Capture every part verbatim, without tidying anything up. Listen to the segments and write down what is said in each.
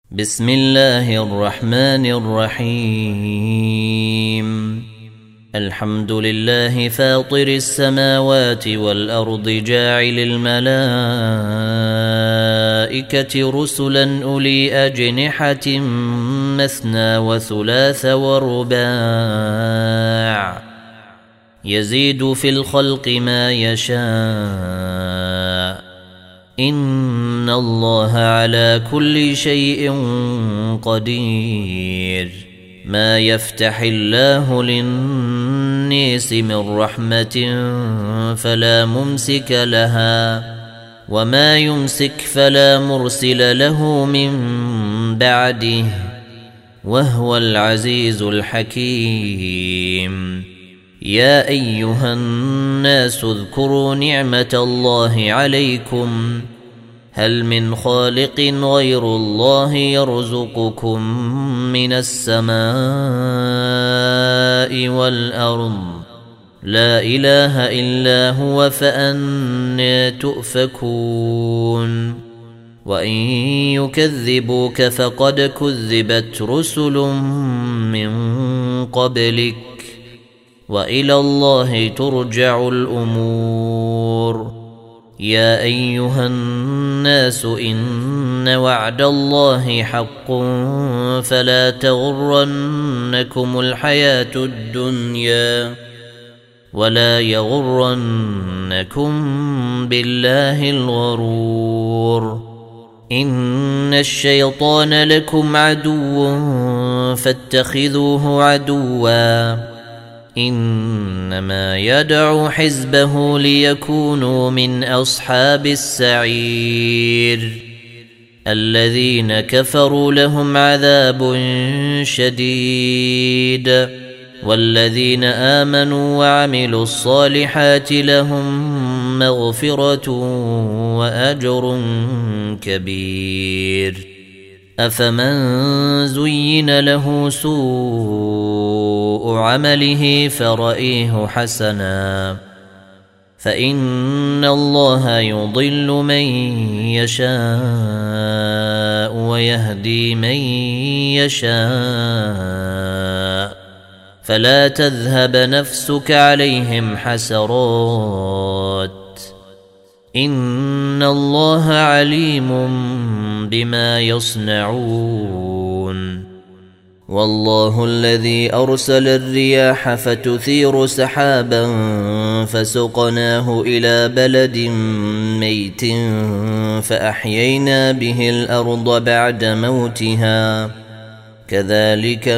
بسم الله الرحمن الرحيم. الحمد لله فاطر السماوات والأرض جاعل الملائكة رسلا أولي أجنحة مثنى وثلاث ورباع يزيد في الخلق ما يشاء إن الله على كل شيء قدير. ما يفتح الله للناس من رحمة فلا ممسك لها وما يمسك فلا مرسل له من بعده وهو العزيز الحكيم. يا أيها الناس اذكروا نعمة الله عليكم هل من خالق غير الله يرزقكم من السماء والأرض لا إله إلا هو فأنى تؤفكون. وإن يكذبوك فقد كذبت رسل من قبلك وإلى الله ترجع الأمور. يا أيها الناس إن وعد الله حق فلا تغرنكم الحياة الدنيا ولا يغرنكم بالله الغرور. إن الشيطان لكم عدو فاتخذوه عدوا إنما يدعو حزبه ليكونوا من أصحاب السعير. الذين كفروا لهم عذاب شديد والذين آمنوا وعملوا الصالحات لهم مغفرة وأجر كبير. أفمن زين له سوء عمله فرأيه حسنا فإن الله يضل من يشاء ويهدي من يشاء فلا تذهب نفسك عليهم حسرات إن الله عليم بما يصنعون. والله الذي أرسل الرياح فتثير سحابا فسقناه إلى بلد ميت فأحيينا به الأرض بعد موتها كذلك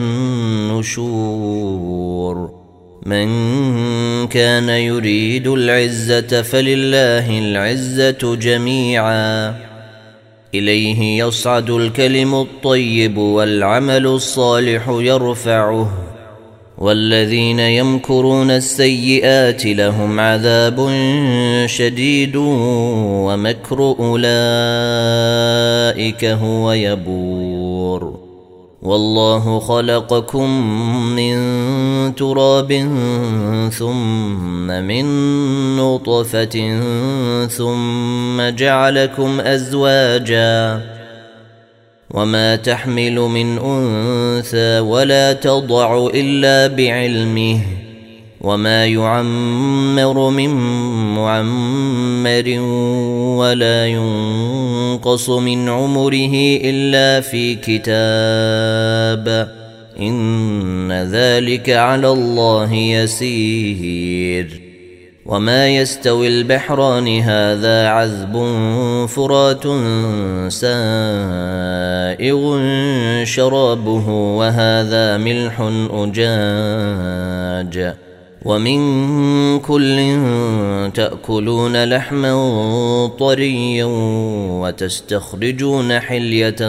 النشور. من كان يريد العزة فلله العزة جميعا إليه يصعد الكلم الطيب والعمل الصالح يرفعه والذين يمكرون السيئات لهم عذاب شديد ومكر أولئك هو يبور. والله خلقكم من تراب ثم من نطفة ثم جعلكم أزواجا وما تحمل من أنثى ولا تضع إلا بعلمه وما يعمر من معمر ولا ينقص من عمره إلا في كتاب إن ذلك على الله يسير. وما يستوي البحران هذا عذب فرات سائغ شرابه وهذا ملح أجاج ومن كل تأكلون لحما طريا وتستخرجون حلية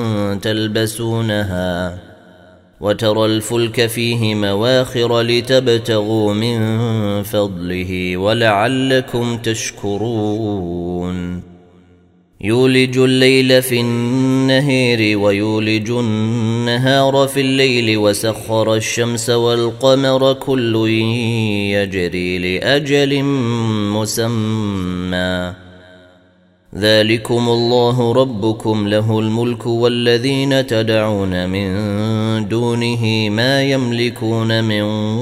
تلبسونها وترى الفلك فيه مواخر لتبتغوا من فضله ولعلكم تشكرون. يولج الليل في النهار ويولج النهار في الليل وسخر الشمس والقمر كل يجري لأجل مسمى ذلكم الله ربكم له الملك والذين تدعون من دونه ما يملكون من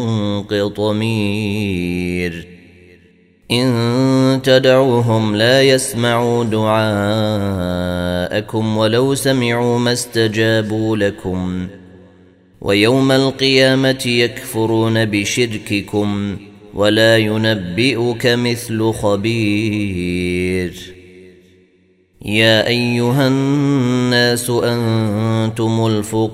قطمير إن تدعوهم لا يسمعوا دعاءكم ولو سمعوا ما استجابوا لكم ويوم القيامة يكفرون بشرككم ولا ينبئك مثل خبير يا أيها الناس أنتم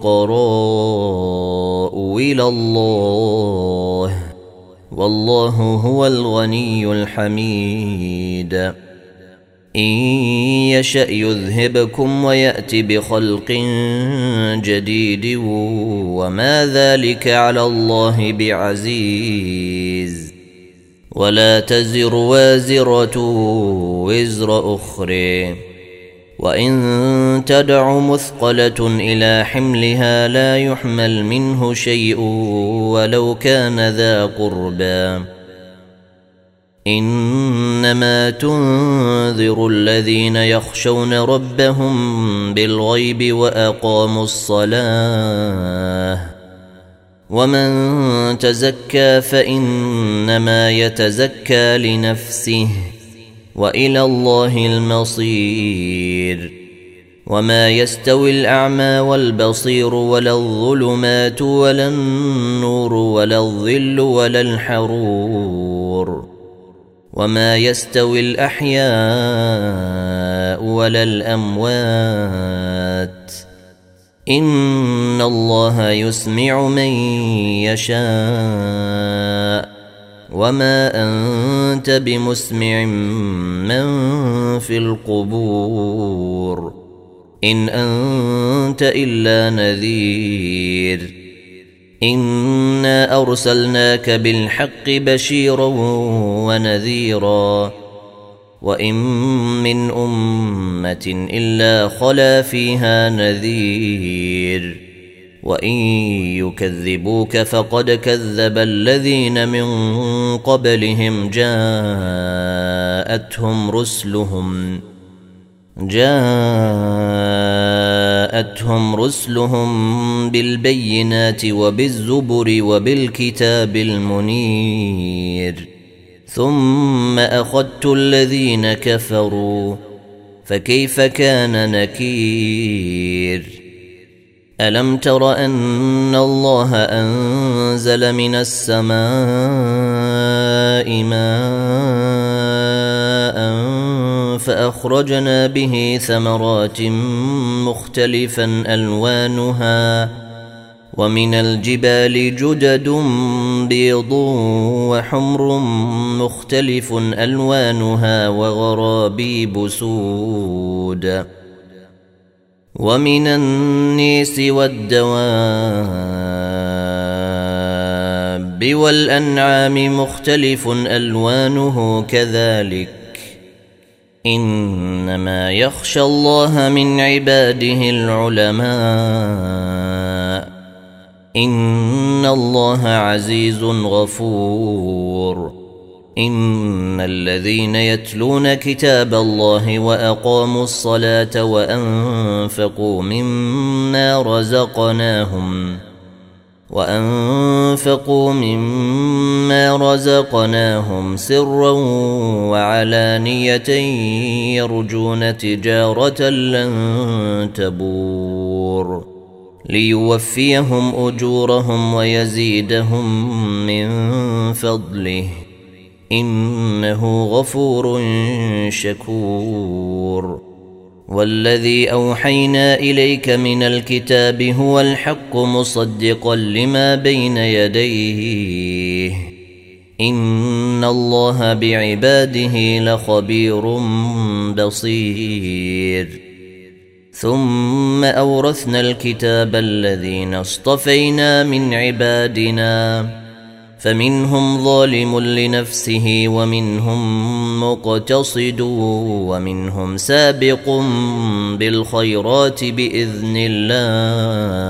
الفقراء إلى الله والله هو الغني الحميد إن يشأ يذهبكم ويأت بخلق جديد وما ذلك على الله بعزيز ولا تزر وازرة وزر أخرى وإن تدع مثقلة إلى حملها لا يحمل منه شيء ولو كان ذا قربى إنما تنذر الذين يخشون ربهم بالغيب وأقاموا الصلاة ومن تزكى فإنما يتزكى لنفسه وإلى الله المصير وما يستوي الأعمى والبصير ولا الظلمات ولا النور ولا الظل ولا الحرور وما يستوي الأحياء ولا الأموات إن الله يسمع من يشاء وما أنت بمسمع من في القبور إن أنت إلا نذير إنا أرسلناك بالحق بشيرا ونذيرا وإن من أمة إلا خلا فيها نذير وإن يكذبوك فقد كذب الذين من قبلهم جاءتهم رسلهم جاءتهم رسلهم بالبينات وبالزبر وبالكتاب المنير ثم أخذت الذين كفروا فكيف كان نكير ألم تر أن الله أنزل من السماء ماء فأخرجنا به ثمرات مختلفا ألوانها ومن الجبال جدد بيض وحمر مختلف ألوانها وغرابيب سود ومن النيس والدواب والأنعام مختلف ألوانه كذلك إنما يخشى الله من عباده العلماء إن الله عزيز غفور إن الذين يتلون كتاب الله وأقاموا الصلاة وأنفقوا مما رزقناهم وأنفقوا مما رزقناهم سرا وعلانية يرجون تجارة لن تبور ليوفيهم أجورهم ويزيدهم من فضله إنه غفور شكور والذي أوحينا إليك من الكتاب هو الحق مصدقا لما بين يديه إن الله بعباده لخبير بصير ثم أورثنا الكتاب الذين اصطفينا من عبادنا فمنهم ظالم لنفسه ومنهم مقتصد ومنهم سابق بالخيرات بإذن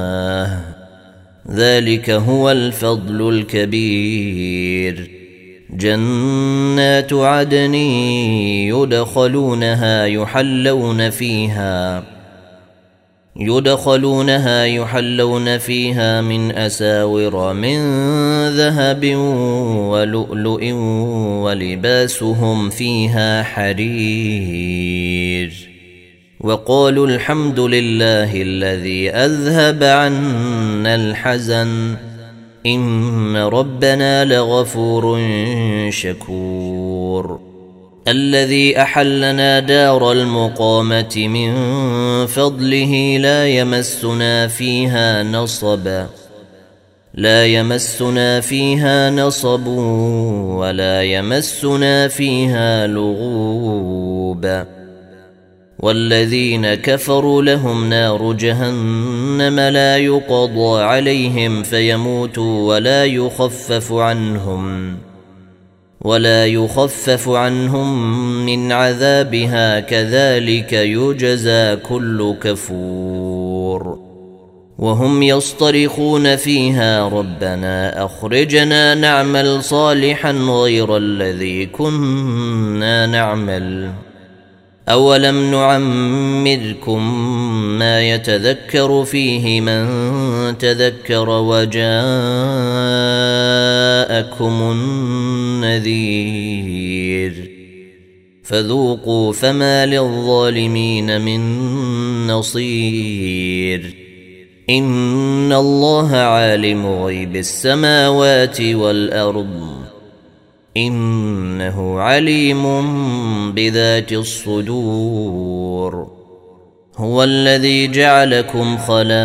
الله ذلك هو الفضل الكبير جنات عدن يدخلونها يحلون فيها يدخلونها يحلون فيها من أساور من ذهب ولؤلؤ ولباسهم فيها حرير وقالوا الحمد لله الذي أذهب عنا الحزن إن ربنا لغفور شكور الذي أحلنا دار المقامة من فضله لا يمسنا فيها نصب لا يمسنا فيها نصب ولا يمسنا فيها لغوب والذين كفروا لهم نار جهنم لا يقضى عليهم فيموتوا ولا يخفف عنهم ولا يخفف عنهم من عذابها كذلك يجزى كل كفور وهم يصطرخون فيها ربنا أخرجنا نعمل صالحا غير الذي كنا نعمل أولم نعمركم ما يتذكر فيه من تذكر وجاءكم النذير فذوقوا فما للظالمين من نصير إن الله عالم غيب السماوات والأرض إنه عليم بذات الصدور هو الذي جعلكم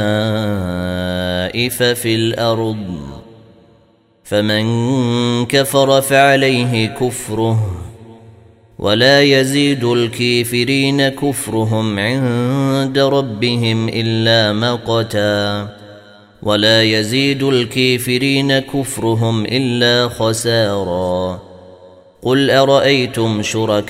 خلائف في الأرض فمن كفر فعليه كفره ولا يزيد الكافرين كفرهم عند ربهم إلا مقتا ولا يزيد الكافرين كفرهم إلا خسارا قل أرأيتم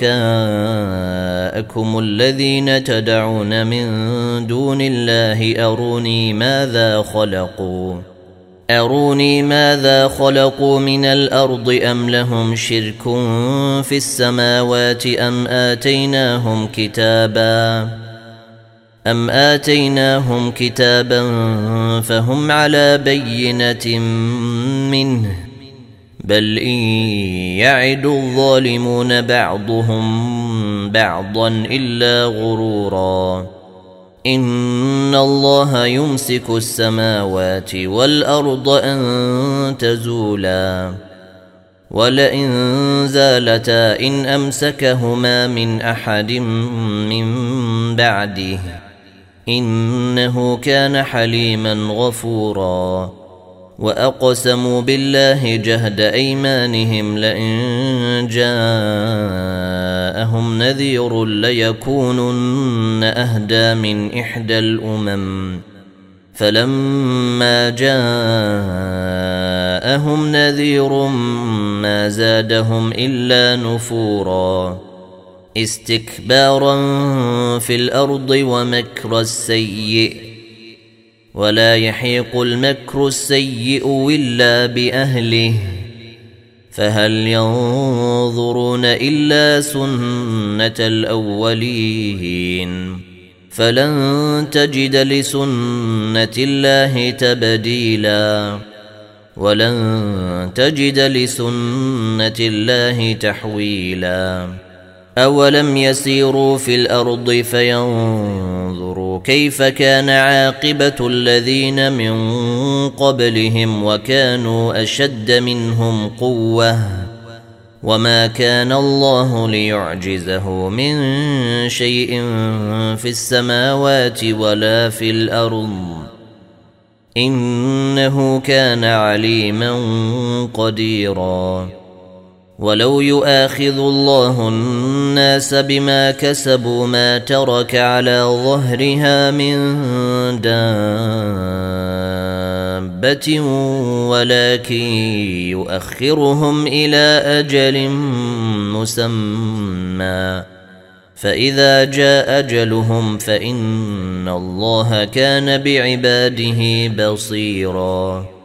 شركاءكم الذين تدعون من دون الله أروني ماذا خلقوا أروني ماذا خلقوا من الأرض أم لهم شرك في السماوات أم آتيناهم كتابا أم آتيناهم كتابا فهم على بينة منه بل إن يعد الظالمون بعضهم بعضا إلا غرورا إن الله يمسك السماوات والأرض أن تزولا ولئن زالتا إن أمسكهما من أحد من بعده إنه كان حليما غفورا وأقسموا بالله جهد أيمانهم لئن جاءهم نذير ليكونن أهدى من إحدى الأمم فلما جاءهم نذير ما زادهم إلا نفورا استكبارا في الأرض ومكر السيء ولا يحيق المكر السيء إلا بأهله فهل ينظرون إلا سنة الأولين فلن تجد لسنة الله تبديلا ولن تجد لسنة الله تحويلا أولم يسيروا في الأرض فينظروا كيف كان عاقبة الذين من قبلهم وكانوا أشد منهم قوة وما كان الله ليعجزه من شيء في السماوات ولا في الأرض إنه كان عليما قديرا ولو يؤاخذ الله الناس بما كسبوا ما ترك على ظهرها من دابة ولكن يؤخرهم إلى أجل مسمى فإذا جاء أجلهم فإن الله كان بعباده بصيراً